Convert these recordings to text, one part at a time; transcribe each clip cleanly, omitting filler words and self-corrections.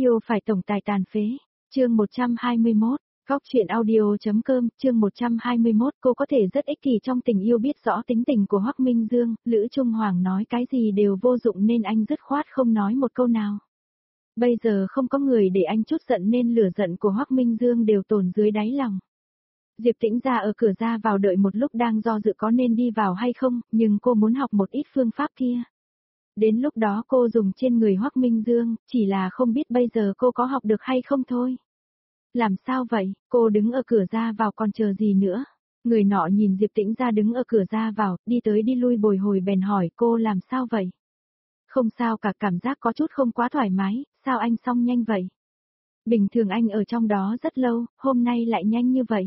Yêu phải tổng tài tàn phế. Chương 121. Góc truyện audio.com. Chương 121. Cô có thể rất ích kỷ trong tình yêu, biết rõ tính tình của Hoắc Minh Dương. Lữ Trung Hoàng nói cái gì đều vô dụng nên anh dứt khoát không nói một câu nào. Bây giờ không có người để anh chút giận nên lửa giận của Hoắc Minh Dương đều tồn dưới đáy lòng. Diệp Tĩnh ra ở cửa ra vào đợi một lúc đang do dự có nên đi vào hay không, nhưng cô muốn học một ít phương pháp kia. Đến lúc đó cô dùng trên người Hoắc Minh Dương, chỉ là không biết bây giờ cô có học được hay không thôi. Làm sao vậy, cô đứng ở cửa ra vào còn chờ gì nữa? Người nọ nhìn Diệp Tĩnh ra đứng ở cửa ra vào, đi tới đi lui bồi hồi bèn hỏi cô làm sao vậy? Không sao cả, cảm giác có chút không quá thoải mái, sao anh xong nhanh vậy? Bình thường anh ở trong đó rất lâu, hôm nay lại nhanh như vậy.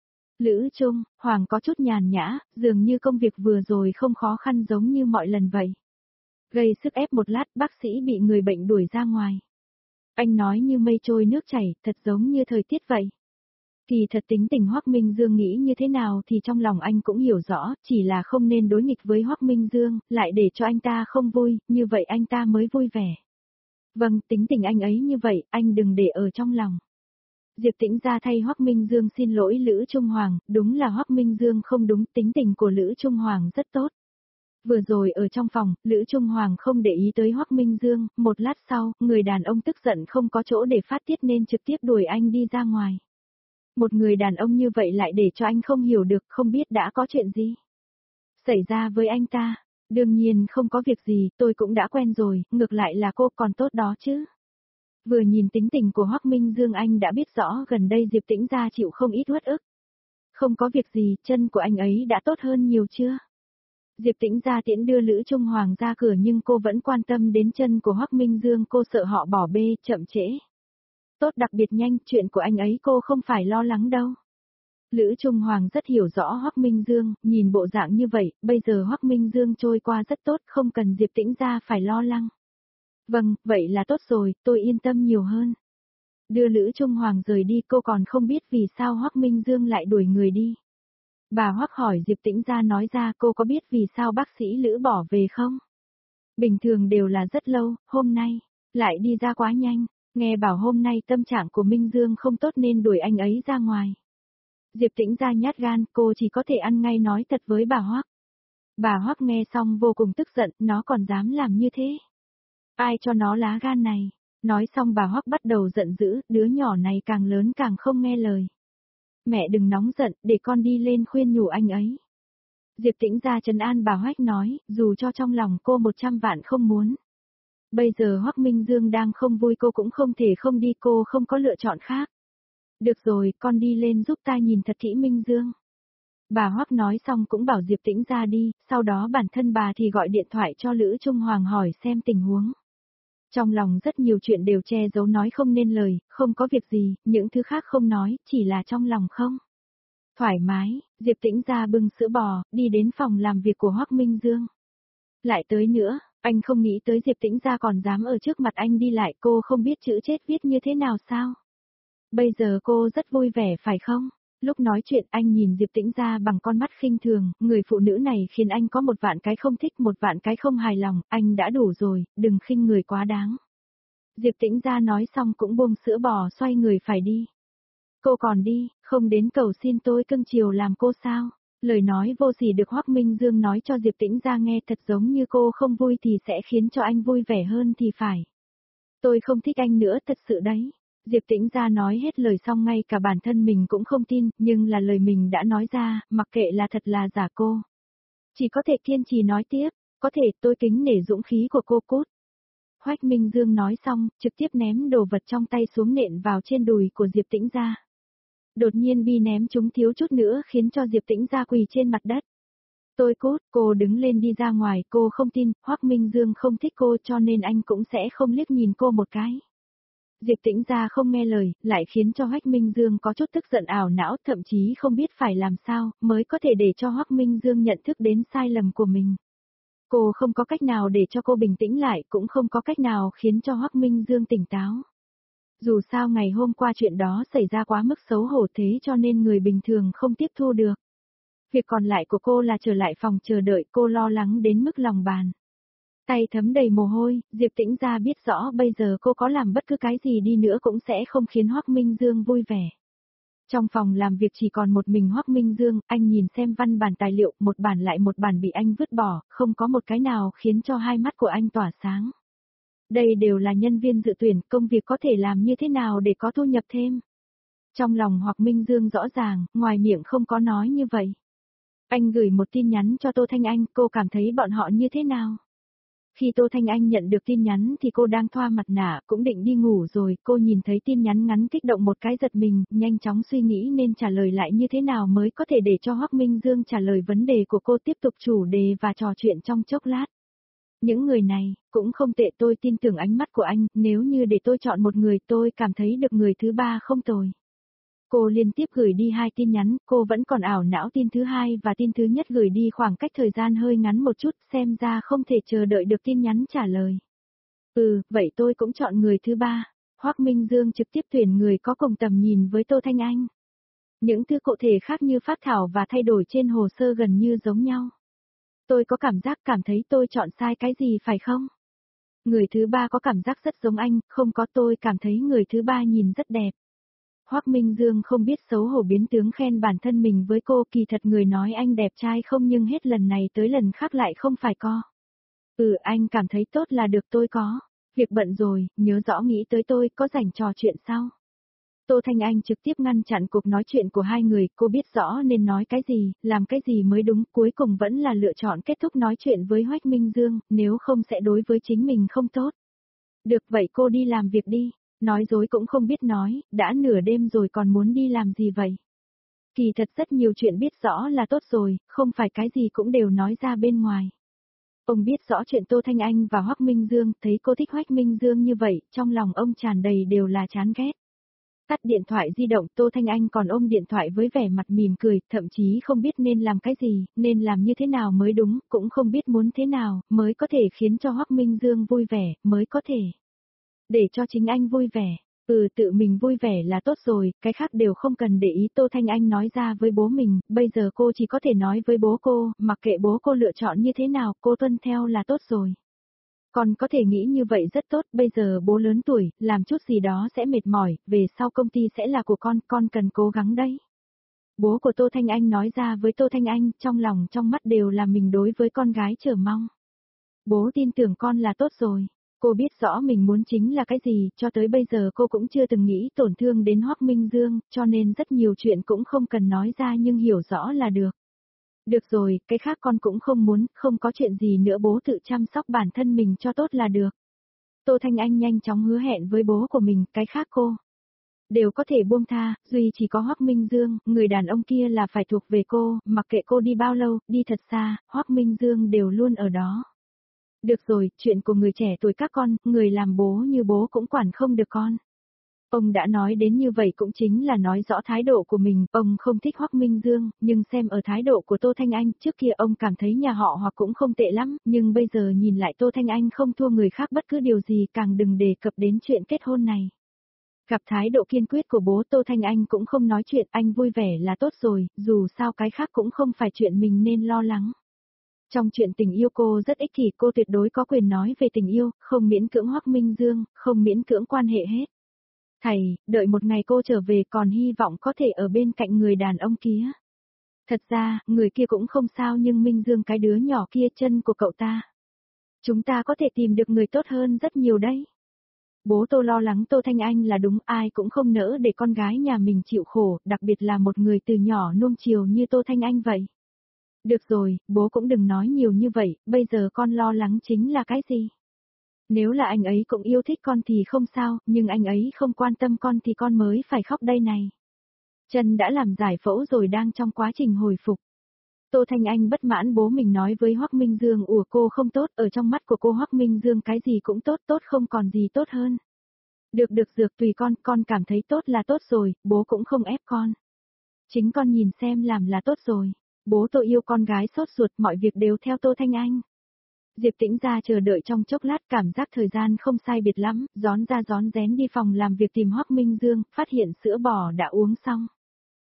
Lữ Trung Hoàng có chút nhàn nhã, dường như công việc vừa rồi không khó khăn giống như mọi lần vậy. Gây sức ép một lát, bác sĩ bị người bệnh đuổi ra ngoài. Anh nói như mây trôi nước chảy, thật giống như thời tiết vậy. Kỳ thật tính tình Hoắc Minh Dương nghĩ như thế nào thì trong lòng anh cũng hiểu rõ, chỉ là không nên đối nghịch với Hoắc Minh Dương, lại để cho anh ta không vui, như vậy anh ta mới vui vẻ. Vâng, tính tình anh ấy như vậy, anh đừng để ở trong lòng. Diệp Tĩnh ra thay Hoắc Minh Dương xin lỗi Lữ Trung Hoàng, đúng là Hoắc Minh Dương không đúng, tính tình của Lữ Trung Hoàng rất tốt. Vừa rồi ở trong phòng, Lữ Trung Hoàng không để ý tới Hoắc Minh Dương, một lát sau, người đàn ông tức giận không có chỗ để phát tiết nên trực tiếp đuổi anh đi ra ngoài. Một người đàn ông như vậy lại để cho anh không hiểu được, không biết đã có chuyện gì xảy ra với anh ta. Đương nhiên không có việc gì, tôi cũng đã quen rồi, ngược lại là cô còn tốt đó chứ. Vừa nhìn tính tình của Hoắc Minh Dương anh đã biết rõ gần đây Diệp Tĩnh ra chịu không ít uất ức. Không có việc gì, chân của anh ấy đã tốt hơn nhiều chưa? Diệp Tĩnh ra tiễn đưa Lữ Trung Hoàng ra cửa nhưng cô vẫn quan tâm đến chân của Hoắc Minh Dương, cô sợ họ bỏ bê, chậm trễ. Tốt, đặc biệt nhanh, chuyện của anh ấy cô không phải lo lắng đâu. Lữ Trung Hoàng rất hiểu rõ Hoắc Minh Dương, nhìn bộ dạng như vậy, bây giờ Hoắc Minh Dương trôi qua rất tốt, không cần Diệp Tĩnh ra phải lo lắng. Vâng, vậy là tốt rồi, tôi yên tâm nhiều hơn. Đưa Lữ Trung Hoàng rời đi, cô còn không biết vì sao Hoắc Minh Dương lại đuổi người đi. Bà Hoắc hỏi Diệp Tĩnh ra nói ra, cô có biết vì sao bác sĩ Lữ bỏ về không? Bình thường đều là rất lâu, hôm nay lại đi ra quá nhanh, nghe bảo hôm nay tâm trạng của Minh Dương không tốt nên đuổi anh ấy ra ngoài. Diệp Tĩnh ra nhát gan, cô chỉ có thể ăn ngay nói thật với bà Hoắc. Bà Hoắc nghe xong vô cùng tức giận, nó còn dám làm như thế. Ai cho nó lá gan này? Nói xong bà Hoắc bắt đầu giận dữ, đứa nhỏ này càng lớn càng không nghe lời. Mẹ đừng nóng giận, để con đi lên khuyên nhủ anh ấy. Diệp Tĩnh ra trấn an bà Hoắc nói, dù cho trong lòng cô 100 vạn không muốn. Bây giờ Hoắc Minh Dương đang không vui, cô cũng không thể không đi, cô không có lựa chọn khác. Được rồi, con đi lên giúp ta nhìn thật kỹ Minh Dương. Bà Hoắc nói xong cũng bảo Diệp Tĩnh ra đi, sau đó bản thân bà thì gọi điện thoại cho Lữ Trung Hoàng hỏi xem tình huống. Trong lòng rất nhiều chuyện đều che giấu nói không nên lời, không có việc gì, những thứ khác không nói, chỉ là trong lòng không thoải mái. Diệp Tĩnh ra bưng sữa bò, đi đến phòng làm việc của Hoắc Minh Dương. Lại tới nữa, anh không nghĩ tới Diệp Tĩnh ra còn dám ở trước mặt anh đi lại, cô không biết chữ chết viết như thế nào sao? Bây giờ cô rất vui vẻ phải không? Lúc nói chuyện anh nhìn Diệp Tĩnh ra bằng con mắt khinh thường, người phụ nữ này khiến anh có 1 vạn cái không thích, 1 vạn cái không hài lòng, anh đã đủ rồi, đừng khinh người quá đáng. Diệp Tĩnh ra nói xong cũng buông sữa bò xoay người phải đi. Cô còn đi, không đến cầu xin tôi cưng chiều làm cô sao? Lời nói vô sỉ được Hoắc Minh Dương nói cho Diệp Tĩnh ra nghe thật giống như cô không vui thì sẽ khiến cho anh vui vẻ hơn thì phải. Tôi không thích anh nữa thật sự đấy. Diệp Tĩnh ra nói hết lời xong ngay cả bản thân mình cũng không tin, nhưng là lời mình đã nói ra, mặc kệ là thật là giả cô. Chỉ có thể kiên trì nói tiếp, có thể tôi kính nể dũng khí của cô cút. Hoắc Minh Dương nói xong, trực tiếp ném đồ vật trong tay xuống nện vào trên đùi của Diệp Tĩnh ra. Đột nhiên bi ném chúng thiếu chút nữa khiến cho Diệp Tĩnh ra quỳ trên mặt đất. Tôi cút, cô đứng lên đi ra ngoài, cô không tin, Hoắc Minh Dương không thích cô cho nên anh cũng sẽ không liếc nhìn cô một cái. Diệp Tĩnh ra không nghe lời, lại khiến cho Hoắc Minh Dương có chút tức giận ảo não, thậm chí không biết phải làm sao, mới có thể để cho Hoắc Minh Dương nhận thức đến sai lầm của mình. Cô không có cách nào để cho cô bình tĩnh lại, cũng không có cách nào khiến cho Hoắc Minh Dương tỉnh táo. Dù sao ngày hôm qua chuyện đó xảy ra quá mức xấu hổ thế cho nên người bình thường không tiếp thu được. Việc còn lại của cô là trở lại phòng chờ đợi, cô lo lắng đến mức lòng bàn. Tay thấm đầy mồ hôi, Diệp Tĩnh Gia biết rõ bây giờ cô có làm bất cứ cái gì đi nữa cũng sẽ không khiến Hoắc Minh Dương vui vẻ. Trong phòng làm việc chỉ còn một mình Hoắc Minh Dương, anh nhìn xem văn bản tài liệu, một bản lại một bản bị anh vứt bỏ, không có một cái nào khiến cho hai mắt của anh tỏa sáng. Đây đều là nhân viên dự tuyển, công việc có thể làm như thế nào để có thu nhập thêm. Trong lòng Hoắc Minh Dương rõ ràng, ngoài miệng không có nói như vậy. Anh gửi một tin nhắn cho Tô Thanh Anh, cô cảm thấy bọn họ như thế nào? Khi Tô Thanh Anh nhận được tin nhắn thì cô đang thoa mặt nạ, cũng định đi ngủ rồi, cô nhìn thấy tin nhắn ngắn kích động một cái giật mình, nhanh chóng suy nghĩ nên trả lời lại như thế nào mới có thể để cho Hoắc Minh Dương trả lời vấn đề của cô, tiếp tục chủ đề và trò chuyện trong chốc lát. Những người này, cũng không tệ, tôi tin tưởng ánh mắt của anh, nếu như để tôi chọn một người tôi cảm thấy được người thứ ba không tồi. Cô liên tiếp gửi đi 2 tin nhắn, cô vẫn còn ảo não tin thứ hai và tin thứ nhất gửi đi khoảng cách thời gian hơi ngắn một chút, xem ra không thể chờ đợi được tin nhắn trả lời. Vậy tôi cũng chọn người thứ ba. Hoắc Minh Dương trực tiếp tuyển người có cùng tầm nhìn với Tô Thanh Anh. Những thứ cụ thể khác như phác thảo và thay đổi trên hồ sơ gần như giống nhau. Tôi có cảm thấy tôi chọn sai cái gì phải không? Người thứ ba có cảm giác rất giống anh, không có, tôi cảm thấy người thứ ba nhìn rất đẹp. Hoắc Minh Dương không biết xấu hổ biến tướng khen bản thân mình với cô, kỳ thật người nói anh đẹp trai không nhưng hết lần này tới lần khác lại không phải co. Anh cảm thấy tốt là được, tôi có. Việc bận rồi, nhớ rõ nghĩ tới tôi, có rảnh trò chuyện sau. Tô Thanh Anh trực tiếp ngăn chặn cuộc nói chuyện của hai người, cô biết rõ nên nói cái gì, làm cái gì mới đúng, cuối cùng vẫn là lựa chọn kết thúc nói chuyện với Hoắc Minh Dương, nếu không sẽ đối với chính mình không tốt. Được vậy cô đi làm việc đi. Nói dối cũng không biết nói, đã nửa đêm rồi còn muốn đi làm gì vậy? Kỳ thật rất nhiều chuyện biết rõ là tốt rồi, không phải cái gì cũng đều nói ra bên ngoài. Ông biết rõ chuyện Tô Thanh Anh và Hoắc Minh Dương, thấy cô thích Hoắc Minh Dương như vậy, trong lòng ông tràn đầy đều là chán ghét. Tắt điện thoại di động, Tô Thanh Anh còn ôm điện thoại với vẻ mặt mỉm cười, thậm chí không biết nên làm cái gì, nên làm như thế nào mới đúng, cũng không biết muốn thế nào, mới có thể khiến cho Hoắc Minh Dương vui vẻ, mới có thể để cho chính anh vui vẻ. Tự mình vui vẻ là tốt rồi, cái khác đều không cần để ý. Tô Thanh Anh nói ra với bố mình, bây giờ cô chỉ có thể nói với bố cô, mặc kệ bố cô lựa chọn như thế nào, cô tuân theo là tốt rồi. Còn có thể nghĩ như vậy rất tốt, bây giờ bố lớn tuổi, làm chút gì đó sẽ mệt mỏi, về sau công ty sẽ là của con cần cố gắng đấy. Bố của Tô Thanh Anh nói ra với Tô Thanh Anh, trong lòng trong mắt đều là mình đối với con gái chờ mong. Bố tin tưởng con là tốt rồi. Cô biết rõ mình muốn chính là cái gì, cho tới bây giờ cô cũng chưa từng nghĩ tổn thương đến Hoắc Minh Dương, cho nên rất nhiều chuyện cũng không cần nói ra nhưng hiểu rõ là được. Được rồi, cái khác con cũng không muốn, không có chuyện gì nữa, bố tự chăm sóc bản thân mình cho tốt là được. Tô Thanh Anh nhanh chóng hứa hẹn với bố của mình, cái khác cô đều có thể buông tha, duy chỉ có Hoắc Minh Dương, người đàn ông kia là phải thuộc về cô, mặc kệ cô đi bao lâu, đi thật xa, Hoắc Minh Dương đều luôn ở đó. Được rồi, chuyện của người trẻ tuổi các con, người làm bố như bố cũng quản không được con. Ông đã nói đến như vậy cũng chính là nói rõ thái độ của mình, ông không thích Hoắc Minh Dương, nhưng xem ở thái độ của Tô Thanh Anh, trước kia ông cảm thấy nhà họ Hoắc cũng không tệ lắm, nhưng bây giờ nhìn lại Tô Thanh Anh không thua người khác bất cứ điều gì, càng đừng đề cập đến chuyện kết hôn này. Gặp thái độ kiên quyết của bố, Tô Thanh Anh cũng không nói chuyện, anh vui vẻ là tốt rồi, dù sao cái khác cũng không phải chuyện mình nên lo lắng. Trong chuyện tình yêu cô rất ích kỷ, cô tuyệt đối có quyền nói về tình yêu, không miễn cưỡng Hoắc Minh Dương, không miễn cưỡng quan hệ hết. Thầy, đợi một ngày cô trở về còn hy vọng có thể ở bên cạnh người đàn ông kia. Thật ra, người kia cũng không sao nhưng Minh Dương cái đứa nhỏ kia chân của cậu ta. Chúng ta có thể tìm được người tốt hơn rất nhiều đấy. Bố Tô lo lắng Tô Thanh Anh là đúng, ai cũng không nỡ để con gái nhà mình chịu khổ, đặc biệt là một người từ nhỏ nuông chiều như Tô Thanh Anh vậy. Được rồi, bố cũng đừng nói nhiều như vậy, bây giờ con lo lắng chính là cái gì? Nếu là anh ấy cũng yêu thích con thì không sao, nhưng anh ấy không quan tâm con thì con mới phải khóc đây này. Chân đã làm giải phẫu rồi đang trong quá trình hồi phục. Tô Thanh Anh bất mãn bố mình nói với Hoắc Minh Dương, cô không tốt, ở trong mắt của cô Hoắc Minh Dương cái gì cũng tốt, tốt không còn gì tốt hơn. Được dược tùy con cảm thấy tốt là tốt rồi, bố cũng không ép con. Chính con nhìn xem làm là tốt rồi. Bố Tô yêu con gái sốt ruột, mọi việc đều theo Tô Thanh Anh. Diệp Tĩnh ra chờ đợi trong chốc lát, cảm giác thời gian không sai biệt lắm, rón ra rón rén đi phòng làm việc tìm Hoắc Minh Dương, phát hiện sữa bò đã uống xong.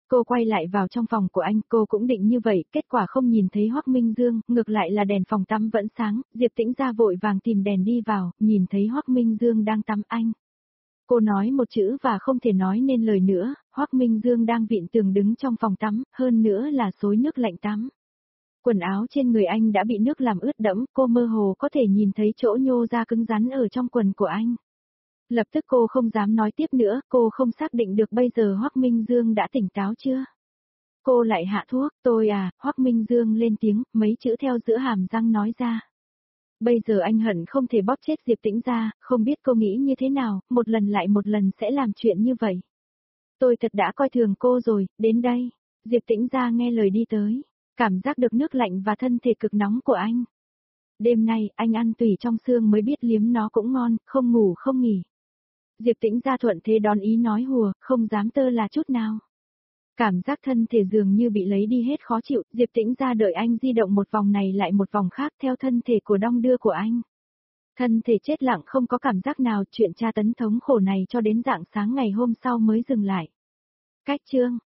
Cô quay lại vào trong phòng của anh, cô cũng định như vậy, kết quả không nhìn thấy Hoắc Minh Dương, ngược lại là đèn phòng tắm vẫn sáng, Diệp Tĩnh ra vội vàng tìm đèn đi vào, nhìn thấy Hoắc Minh Dương đang tắm anh. Cô nói một chữ và không thể nói nên lời nữa, Hoắc Minh Dương đang vịn tường đứng trong phòng tắm, hơn nữa là xối nước lạnh tắm. Quần áo trên người anh đã bị nước làm ướt đẫm, cô mơ hồ có thể nhìn thấy chỗ nhô ra cứng rắn ở trong quần của anh. Lập tức cô không dám nói tiếp nữa, cô không xác định được bây giờ Hoắc Minh Dương đã tỉnh táo chưa. Cô lại hạ thuốc, tôi à, Hoắc Minh Dương lên tiếng, mấy chữ theo giữa hàm răng nói ra. Bây giờ anh hận không thể bóp chết Diệp Tĩnh ra, không biết cô nghĩ như thế nào, một lần lại một lần sẽ làm chuyện như vậy. Tôi thật đã coi thường cô rồi, đến đây. Diệp Tĩnh ra nghe lời đi tới, cảm giác được nước lạnh và thân thể cực nóng của anh. Đêm nay, anh ăn tùy trong xương mới biết liếm nó cũng ngon, không ngủ không nghỉ. Diệp Tĩnh ra thuận thế đón ý nói hùa, không dám tơ là chút nào. Cảm giác thân thể dường như bị lấy đi hết khó chịu, Diệp Tĩnh ra đợi anh di động một vòng này lại một vòng khác theo thân thể của đong đưa của anh. Thân thể chết lặng không có cảm giác nào, chuyện tra tấn thống khổ này cho đến rạng sáng ngày hôm sau mới dừng lại. Cách chương